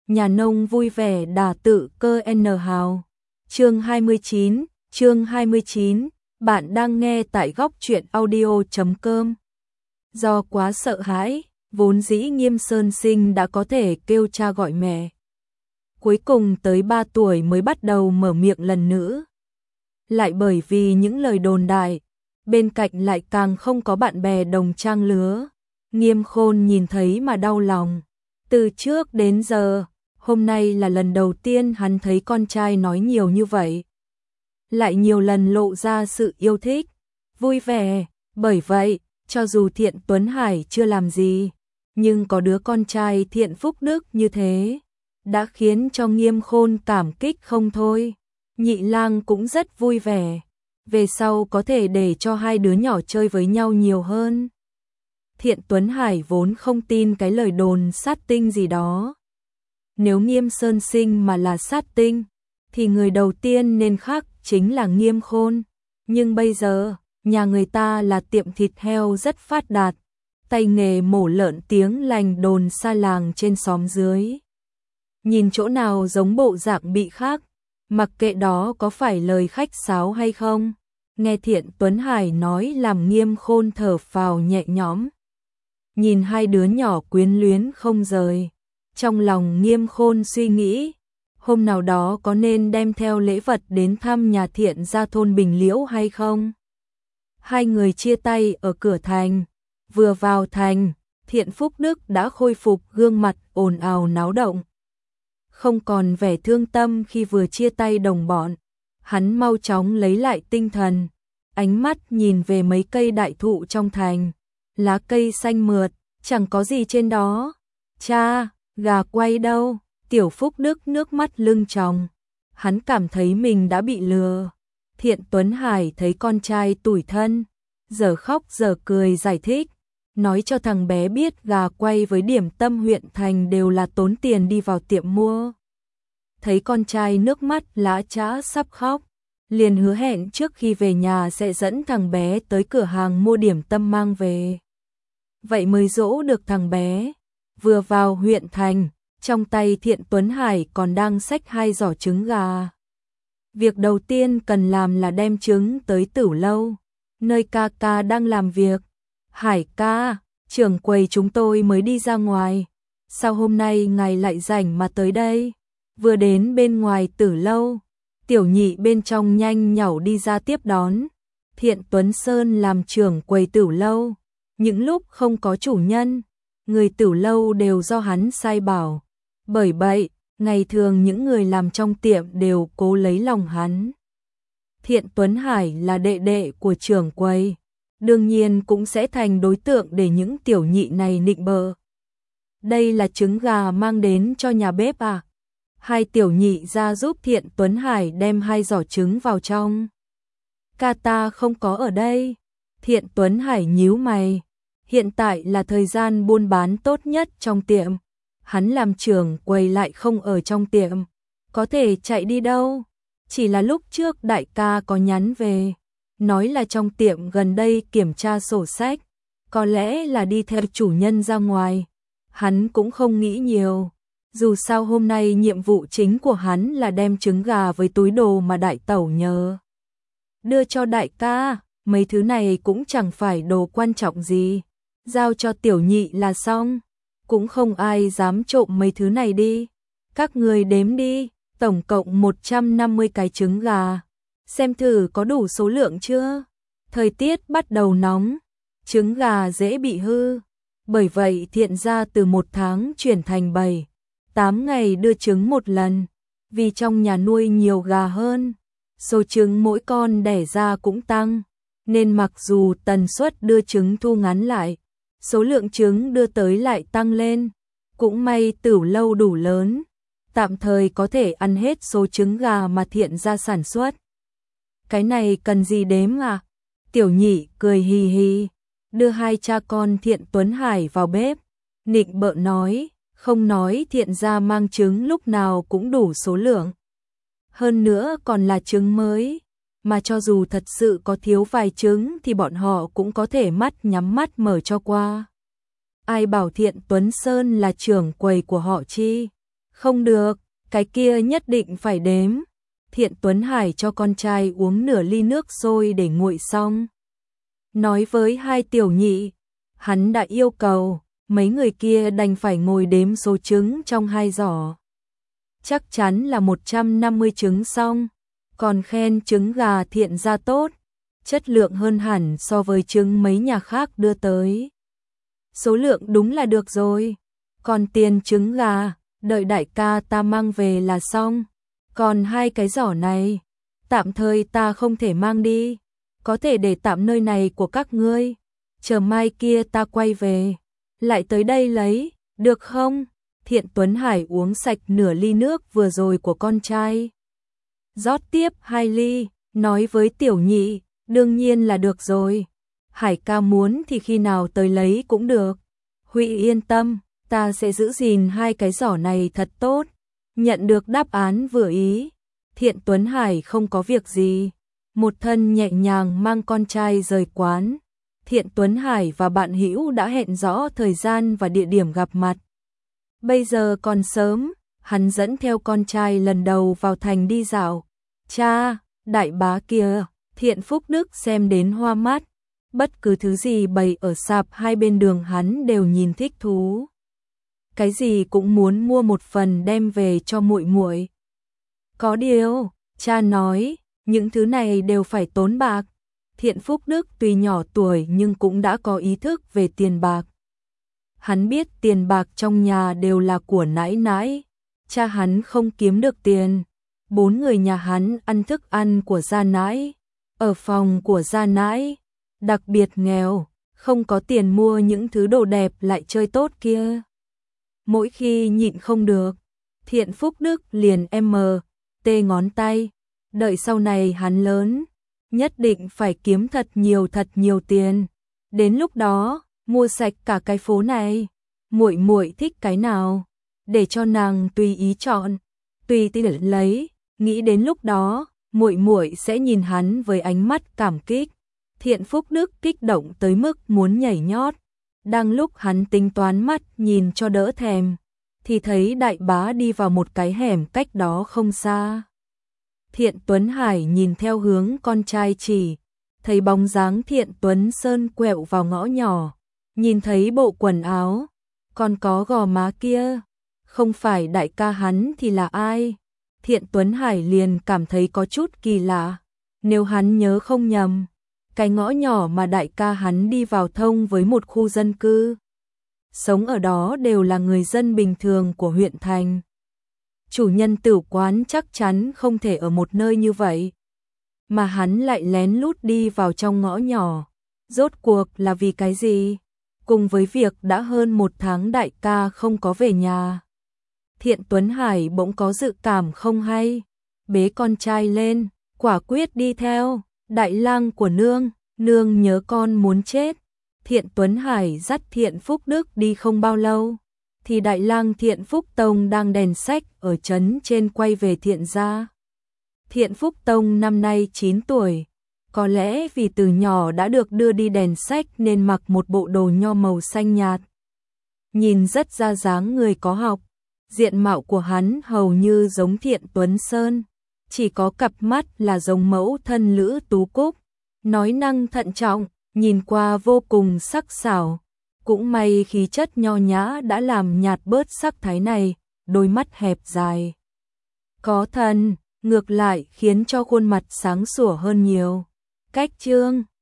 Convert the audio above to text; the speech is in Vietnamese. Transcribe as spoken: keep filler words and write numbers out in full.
nhà nông vui vẻ đà tự cơ N hào. Chương hai mươi chín, chương hai mươi chín, bạn đang nghe tại góc truyện audio chấm com. Do quá sợ hãi, vốn dĩ Nghiêm Sơn Sinh đã có thể kêu cha gọi mẹ. Cuối cùng tới ba tuổi mới bắt đầu mở miệng lần nữa. Lại bởi vì những lời đồn đại, bên cạnh lại càng không có bạn bè đồng trang lứa. Nghiêm Khôn nhìn thấy mà đau lòng. Từ trước đến giờ, hôm nay là lần đầu tiên hắn thấy con trai nói nhiều như vậy. Lại nhiều lần lộ ra sự yêu thích, vui vẻ. Bởi vậy, cho dù Thiện Tuấn Hải chưa làm gì, nhưng có đứa con trai thiện phúc đức như thế, đã khiến cho Nghiêm Khôn cảm kích không thôi. Nhị lang cũng rất vui vẻ, về sau có thể để cho hai đứa nhỏ chơi với nhau nhiều hơn. Thiện Tuấn Hải vốn không tin cái lời đồn sát tinh gì đó. Nếu Nghiêm Sơn Sinh mà là sát tinh, thì người đầu tiên nên khắc chính là Nghiêm Khôn. Nhưng bây giờ, nhà người ta là tiệm thịt heo rất phát đạt, tay nghề mổ lợn tiếng lành đồn xa làng trên xóm dưới. Nhìn chỗ nào giống bộ dạng bị khác, mặc kệ đó có phải lời khách sáo hay không. Nghe Thiện Tuấn Hải nói làm Nghiêm Khôn thở phào nhẹ nhõm. Nhìn hai đứa nhỏ quyến luyến không rời, trong lòng Nghiêm Khôn suy nghĩ, hôm nào đó có nên đem theo lễ vật đến thăm nhà Thiện ra thôn Bình Liễu hay không. Hai người chia tay ở cửa thành, vừa vào thành, Thiện Phúc Đức đã khôi phục gương mặt ồn ào náo động. Không còn vẻ thương tâm khi vừa chia tay đồng bọn, hắn mau chóng lấy lại tinh thần, ánh mắt nhìn về mấy cây đại thụ trong thành, lá cây xanh mượt, chẳng có gì trên đó. Cha, gà quay đâu? Tiểu Phúc Đức nước mắt lưng tròng, hắn cảm thấy mình đã bị lừa. Thiện Tuấn Hải thấy con trai tủi thân, giờ khóc giờ cười giải thích, nói cho thằng bé biết gà quay với điểm tâm huyện thành đều là tốn tiền đi vào tiệm mua. Thấy con trai nước mắt lã chã sắp khóc, liền hứa hẹn trước khi về nhà sẽ dẫn thằng bé tới cửa hàng mua điểm tâm mang về. Vậy mới dỗ được thằng bé. Vừa vào huyện thành, trong tay Thiện Tuấn Hải còn đang xách hai giỏ trứng gà. Việc đầu tiên cần làm là đem trứng tới Tửu Lâu, nơi ca ca đang làm việc. Hải ca, trưởng quầy chúng tôi mới đi ra ngoài, sao hôm nay ngài lại rảnh mà tới đây? Vừa đến bên ngoài Tử Lâu, Tiểu Nhị bên trong nhanh nhảu đi ra tiếp đón. Thiện Tuấn Sơn làm trưởng quầy Tử Lâu, những lúc không có chủ nhân, người Tử Lâu đều do hắn sai bảo. Bởi vậy, ngày thường những người làm trong tiệm đều cố lấy lòng hắn. Thiện Tuấn Hải là đệ đệ của trưởng quầy, đương nhiên cũng sẽ thành đối tượng để những tiểu nhị này nịnh bợ. Đây là trứng gà mang đến cho nhà bếp à? Hai tiểu nhị ra giúp Thiện Tuấn Hải đem hai giỏ trứng vào trong. Ca ta không có ở đây. Thiện Tuấn Hải nhíu mày. Hiện tại là thời gian buôn bán tốt nhất trong tiệm. Hắn làm trưởng quầy lại không ở trong tiệm, có thể chạy đi đâu? Chỉ là lúc trước đại ca có nhắn về, nói là trong tiệm gần đây kiểm tra sổ sách, có lẽ là đi theo chủ nhân ra ngoài. Hắn cũng không nghĩ nhiều, dù sao hôm nay nhiệm vụ chính của hắn là đem trứng gà với túi đồ mà đại tẩu nhờ đưa cho đại ca. Mấy thứ này cũng chẳng phải đồ quan trọng gì, giao cho tiểu nhị là xong. Cũng không ai dám trộm mấy thứ này đi. Các người đếm đi, tổng cộng một trăm năm mươi cái trứng gà. Xem thử có đủ số lượng chưa? Thời tiết bắt đầu nóng, trứng gà dễ bị hư. Bởi vậy Thiện gia từ một tháng chuyển thành bảy, tám ngày đưa trứng một lần. Vì trong nhà nuôi nhiều gà hơn, số trứng mỗi con đẻ ra cũng tăng. Nên mặc dù tần suất đưa trứng thu ngắn lại, số lượng trứng đưa tới lại tăng lên. Cũng may Tửu Lâu đủ lớn, tạm thời có thể ăn hết số trứng gà mà Thiện gia sản xuất. Cái này cần gì đếm à? Tiểu nhị cười hì hì, đưa hai cha con Thiện Tuấn Hải vào bếp, nịnh bợ nói, không nói Thiện gia mang trứng lúc nào cũng đủ số lượng. Hơn nữa còn là trứng mới, mà cho dù thật sự có thiếu vài trứng thì bọn họ cũng có thể mắt nhắm mắt mở cho qua. Ai bảo Thiện Tuấn Sơn là trưởng quầy của họ chi? Không được, cái kia nhất định phải đếm. Thiện Tuấn Hải cho con trai uống nửa ly nước sôi để nguội xong. Nói với hai tiểu nhị, hắn đã yêu cầu, mấy người kia đành phải ngồi đếm số trứng trong hai giỏ. Chắc chắn là một trăm năm mươi trứng xong, còn khen trứng gà Thiện gia tốt, chất lượng hơn hẳn so với trứng mấy nhà khác đưa tới. Số lượng đúng là được rồi, còn tiền trứng gà, đợi đại ca ta mang về là xong. Còn hai cái giỏ này, tạm thời ta không thể mang đi, có thể để tạm nơi này của các ngươi, chờ mai kia ta quay về, lại tới đây lấy, được không? Thiện Tuấn Hải uống sạch nửa ly nước vừa rồi của con trai. Rót tiếp hai ly, nói với tiểu nhị, đương nhiên là được rồi. Hải ca muốn thì khi nào tới lấy cũng được. Huy yên tâm, ta sẽ giữ gìn hai cái giỏ này thật tốt. Nhận được đáp án vừa ý, Thiện Tuấn Hải không có việc gì, một thân nhẹ nhàng mang con trai rời quán. Thiện Tuấn Hải và bạn hữu đã hẹn rõ thời gian và địa điểm gặp mặt. Bây giờ còn sớm, hắn dẫn theo con trai lần đầu vào thành đi dạo. Cha, đại bá kia, Thiện Phúc Đức xem đến hoa mắt, bất cứ thứ gì bày ở sạp hai bên đường hắn đều nhìn thích thú. Cái gì cũng muốn mua một phần đem về cho muội muội. Có điều, cha nói, những thứ này đều phải tốn bạc. Thiện Phúc Đức tuy nhỏ tuổi nhưng cũng đã có ý thức về tiền bạc. Hắn biết tiền bạc trong nhà đều là của nãi nãi, cha hắn không kiếm được tiền. Bốn người nhà hắn ăn thức ăn của gia nãi, ở phòng của gia nãi, đặc biệt nghèo, không có tiền mua những thứ đồ đẹp lại chơi tốt kia. Mỗi khi nhịn không được, Thiện Phúc Đức liền em tê ngón tay, đợi sau này hắn lớn, nhất định phải kiếm thật nhiều thật nhiều tiền, đến lúc đó mua sạch cả cái phố này. Muội muội thích cái nào, để cho nàng tùy ý chọn, tùy tỷ lấy, nghĩ đến lúc đó, muội muội sẽ nhìn hắn với ánh mắt cảm kích. Thiện Phúc Đức kích động tới mức muốn nhảy nhót, đang lúc hắn tính toán mắt nhìn cho đỡ thèm, thì thấy đại bá đi vào một cái hẻm cách đó không xa. Thiện Tuấn Hải nhìn theo hướng con trai chỉ, thấy bóng dáng Thiện Tuấn Sơn quẹo vào ngõ nhỏ, nhìn thấy bộ quần áo, còn có gò má kia, không phải đại ca hắn thì là ai? Thiện Tuấn Hải liền cảm thấy có chút kỳ lạ, nếu hắn nhớ không nhầm, cái ngõ nhỏ mà đại ca hắn đi vào thông với một khu dân cư. Sống ở đó đều là người dân bình thường của huyện thành. Chủ nhân tử quán chắc chắn không thể ở một nơi như vậy, mà hắn lại lén lút đi vào trong ngõ nhỏ. Rốt cuộc là vì cái gì? Cùng với việc đã hơn một tháng đại ca không có về nhà, Thiện Tuấn Hải bỗng có dự cảm không hay, bế con trai lên, quả quyết đi theo. Đại lang của nương, nương nhớ con muốn chết. Thiện Tuấn Hải dắt Thiện Phúc Đức đi không bao lâu, thì đại lang Thiện Phúc Tông đang đèn sách ở trấn trên quay về Thiện gia. Thiện Phúc Tông năm nay chín tuổi, có lẽ vì từ nhỏ đã được đưa đi đèn sách nên mặc một bộ đồ nho màu xanh nhạt. Nhìn rất ra dáng người có học, diện mạo của hắn hầu như giống Thiện Tuấn Sơn, chỉ có cặp mắt là giống mẫu thân Lữ Tú Cúc, nói năng thận trọng, nhìn qua vô cùng sắc sảo. Cũng may khí chất nho nhã đã làm nhạt bớt sắc thái này, đôi mắt hẹp dài có thần, ngược lại khiến cho khuôn mặt sáng sủa hơn nhiều. Cách trương